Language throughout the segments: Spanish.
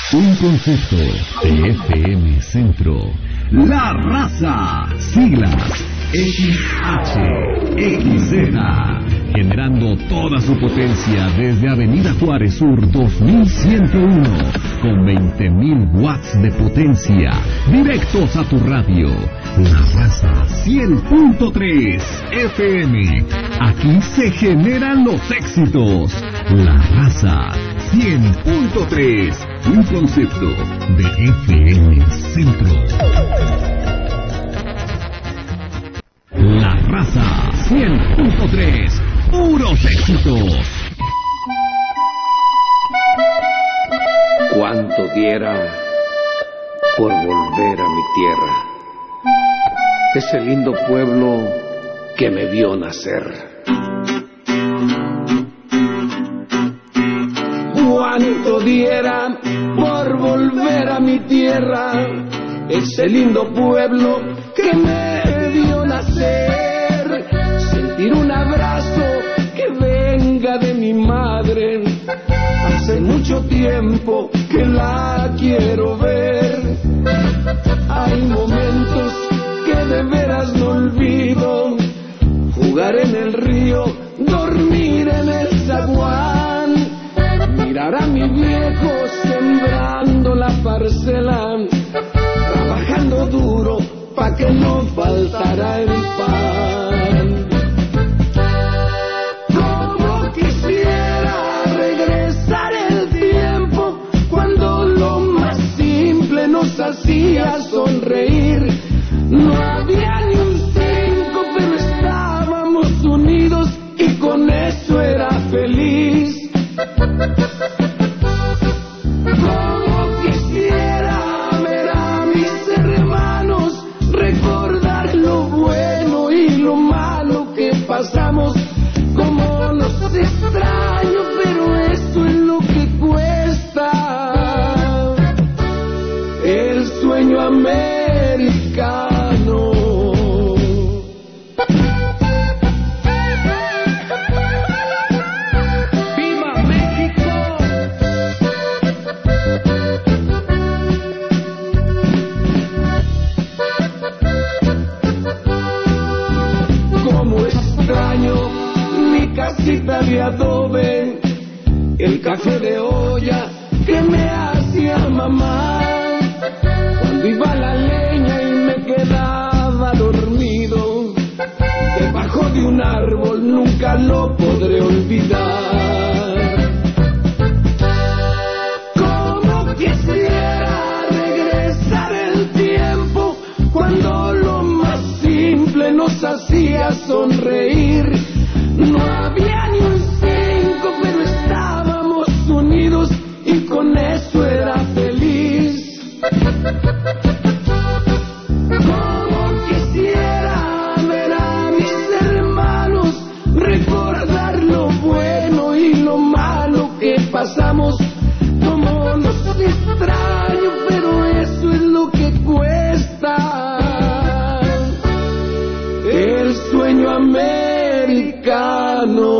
Un concepto de FM Centro. La Raza, siglas XHXZ, generando toda su potencia desde Avenida Juárez Sur 2101, con 20.000 watts de potencia, directos a tu radio. La Raza 100.3 FM, aquí se generan los éxitos. La Raza 100.3, un concepto de FM Centro. La Raza 100.3, puros éxitos. Cuánto diera por volver a mi tierra, ese lindo pueblo que me vio nacer. Cuánto diera por volver a mi tierra, ese lindo pueblo que me vio nacer. Sentir un abrazo que venga de mi madre, hace mucho tiempo que la quiero ver. Hay momentos que de veras no olvido, jugar en el río, dormir en el zaguán, mirar a mi viejo sembrando la parcela, trabajando duro pa' que no faltara el pan. Como quisiera regresar el tiempo cuando lo más simple nos hacía sonreír. No había ni un 5, pero estábamos unidos y con eso era feliz. Como quisiera ver a mis hermanos, recordar lo bueno y lo malo que pasamos. Como los extraño, pero eso es lo que cuesta. El sueño americano. ¡Viva México! Como extraño mi casita de adobe, el café de olla que me hacía mamá, cuando iba a la leña y me quedaba dormido debajo de un árbol, nunca lo podré olvidar. Como quisiera regresar el tiempo cuando lo más simple nos hacía sonreír. No había ni un 5, pero estábamos unidos y con eso era feliz. Como quisiera ver a mis hermanos, recordar lo bueno y lo malo que pasamos. Como los extraño, pero eso es lo que cuesta. El sueño americano.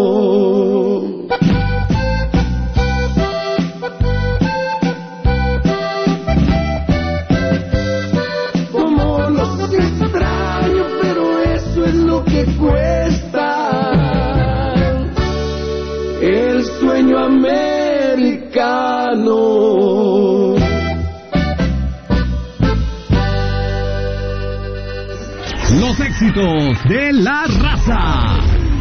Como los extraño, pero eso es lo que cuesta. El sueño americano. Los éxitos de La Raza.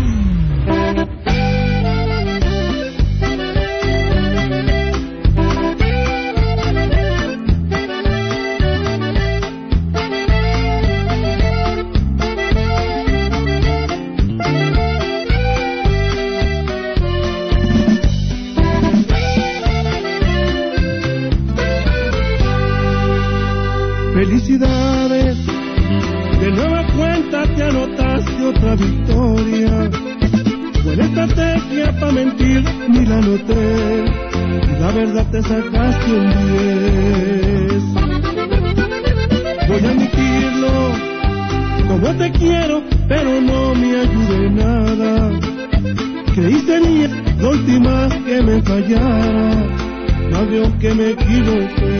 Felicidades, de nueva cuenta te anotaste otra victoria. Buena estrategia para mentir, ni la noté, la verdad te sacaste un 10. Voy a admitirlo, como te quiero, pero no me ayude en nada. Creí sería la última que me fallara, no veo que me equivoqué.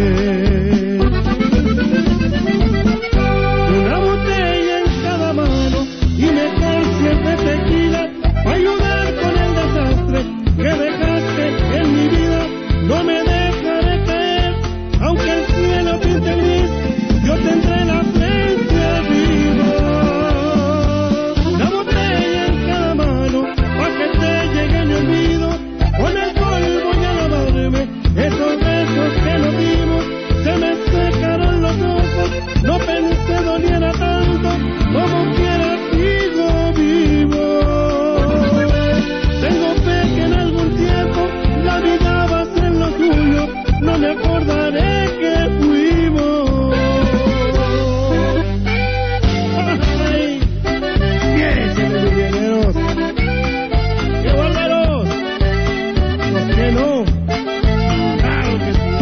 Una botella en cada mano y mejor 7 tequilas para ayudar con el desastre que dejaste en mi vida. No me dejaré caer, aunque el cielo pinte gris, yo tendré la frente arriba. Una botella en cada mano para que te llegue mi olvido. Con el polvo y a lavarme esos besos que nos dimos, se me secaron los ojos. No pensé doliera tanto, como quiera sigo vivo. Tengo fe que en algún tiempo la vida va a ser lo tuyo. No me acordaré que fuimos. Ay, piénseme, villaneros, que volveros, los que no, claro que sí.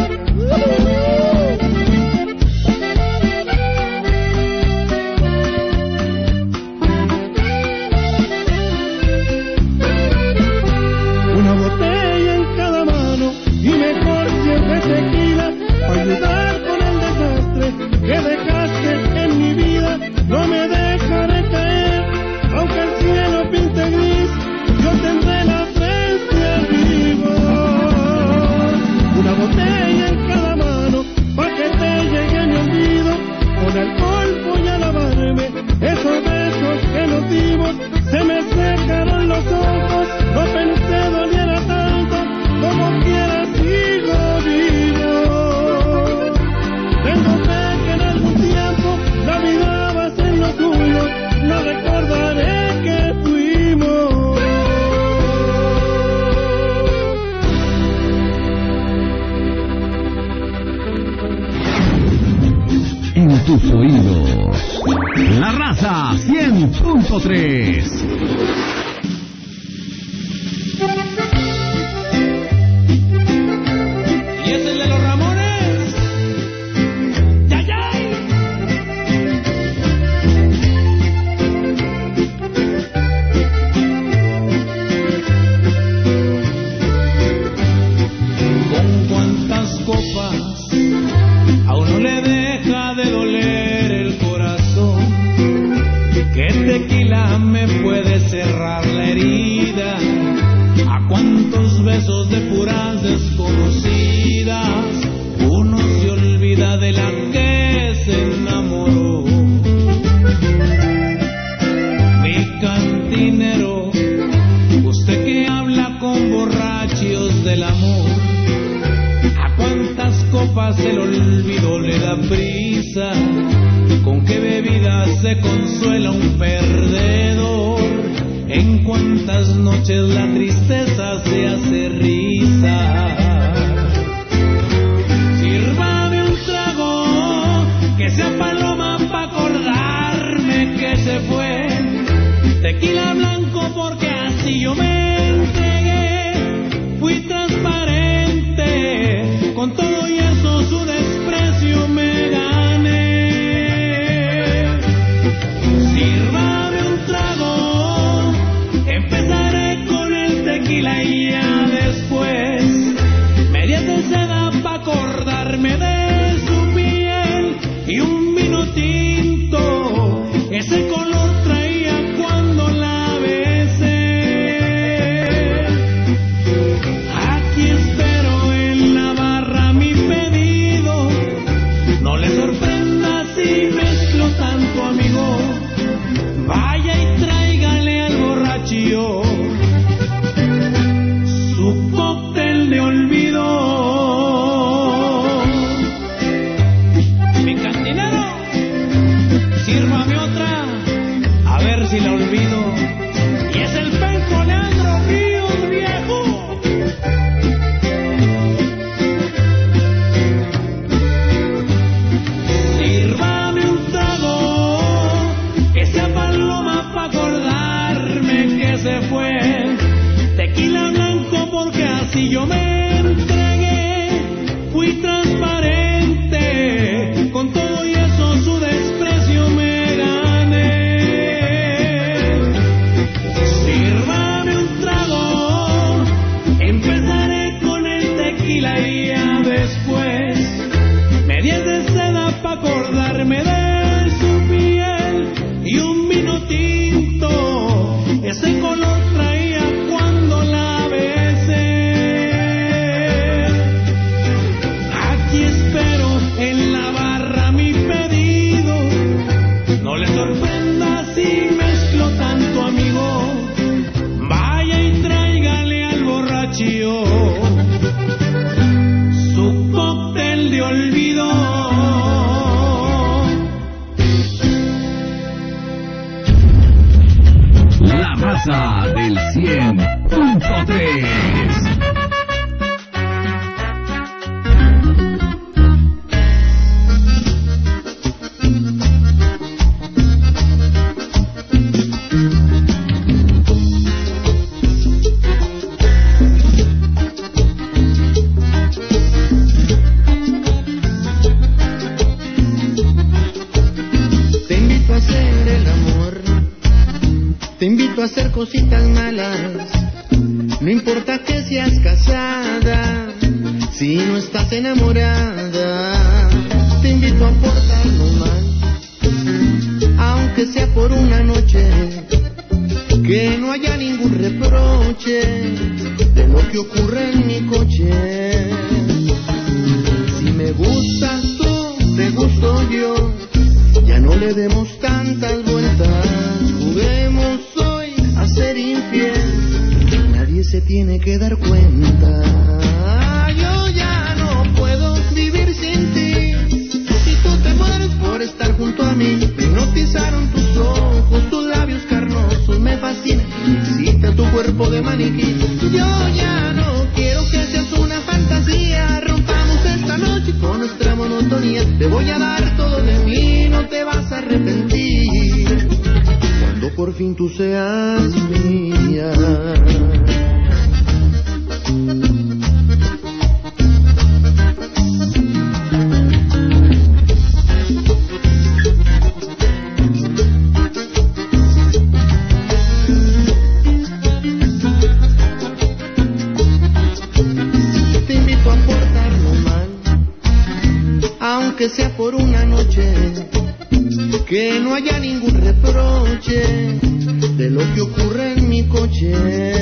Una botella en cada mano y mejor 7 tequilas para ayudar con el desastre que dejaste en mi vida. No me dejaré caer, aunque el cielo pinte gris, yo tendré la frente arriba. Una botella en cada mano para que te llegue mi olvido. Con alcohol voy a lavarme esos besos que nos dimos. Se me secaron los ojos, no pensé doliera tanto, como quiera sigo vivo. Tengo fe que en algún tiempo la vida va a ser lo tuyo. No recordaré que fuimos. En tus oídos, La Raza 100.3. Y es el de los Ramones. ¡Ya, ya! Con cuántas copas a uno le deja de doler el corazón. ¿Qué tequila me puede cerrar la herida? ¿A cuántos besos de puras desconocidas uno se olvida de la que se enamoró? Mi cantinero, usted que habla con borrachos del amor, ¿a cuántas copas el olvido le da prisa? ¿Con qué bebida se consuela un perdedor? ¿En cuántas noches la tristeza se hace risa? Sírvame un trago que sea paloma pa' acordarme que se fue. Tequila blanco porque así yo me entregué. Fui transparente, con todo y eso su desprecio me gané. Sírvame un trago, empezaré con el tequila y ya después medias de seda pa' acordarme de su piel y un vino tinto, ese color traía cuando la besé. Aquí espero en la barra mi pedido, no le sorprenda si mezclo tanto, amigo. Vaya y tráigale al borrachillo su cóctel de olvido. Mi cantinero, sírvame otra, a ver si la olvido. Y es el penco Leandro Ríos, viejo. Sírvame un trago que sea paloma pa' acordarme que se fue. Tequila blanco porque así yo me entregué. Fui transparente, con todo y eso su desprecio me gané. Sírvame un trago, empezaré con el tequila 100.3. Te invito a hacer cositas malas, no importa que seas casada, si no estás enamorada. Te invito a portarnos mal, aunque sea por una noche, que no haya ningún reproche de lo que ocurre en mi coche. Si me gustas tú, te gusto yo, ya no le demos tantas vueltas, juguemos hoy a ser infiel, nadie se tiene que dar cuenta. Yo ya no puedo vivir sin ti, si tú te mueres por estar junto a mí. Me hipnotizaron tus ojos, tus labios carnosos me fascinan, me excita tu cuerpo de maniquí. Yo ya no quiero que seas una fantasía, rompamos esta noche con nuestra monotonía. Te voy a dar todo de mí, no te vas a arrepentir cuando por fin tú seas mía. Te invito a portarnos mal, aunque sea por una noche, que no haya ningún reproche de lo que ocurre en mi coche.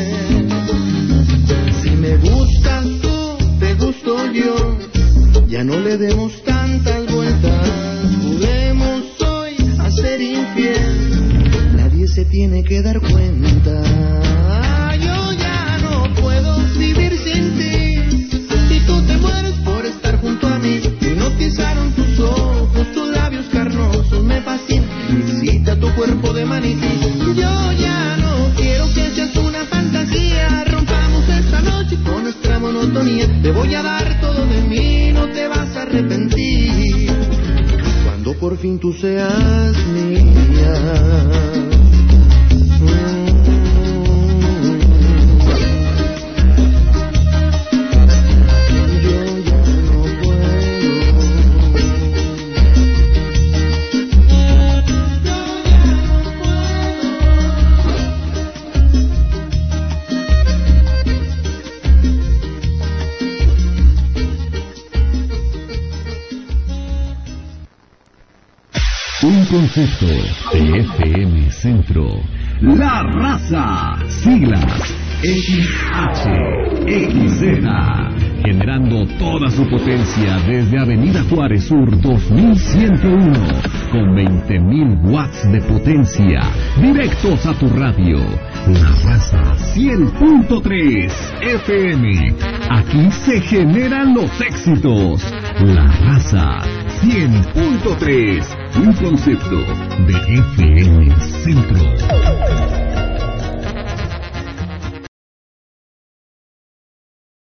Si me gustas tú, te gusto yo, ya no le demos tantas vueltas, juguemos hoy a ser infiel, nadie se tiene que dar cuenta. Yo ya no puedo vivir sin ti, y tú te mueres por estar junto a mí. Me hipnotizaron tus ojos, tus labios carnosos me fascinan, me excita tu cuerpo de maniquí. Yo ya no quiero que seas una fantasía, rompamos esta noche con nuestra monotonía. Te voy a dar todo de mí, no te vas a arrepentir cuando por fin tú seas mía. Un concepto de FM Centro. La Raza. Siglas XHXZ. Generando toda su potencia desde Avenida Juárez Sur 2101. Con 20.000 watts de potencia. Directos a tu radio. La Raza 100.3 FM. Aquí se generan los éxitos. La Raza 100.3. Un concepto de FM Centro.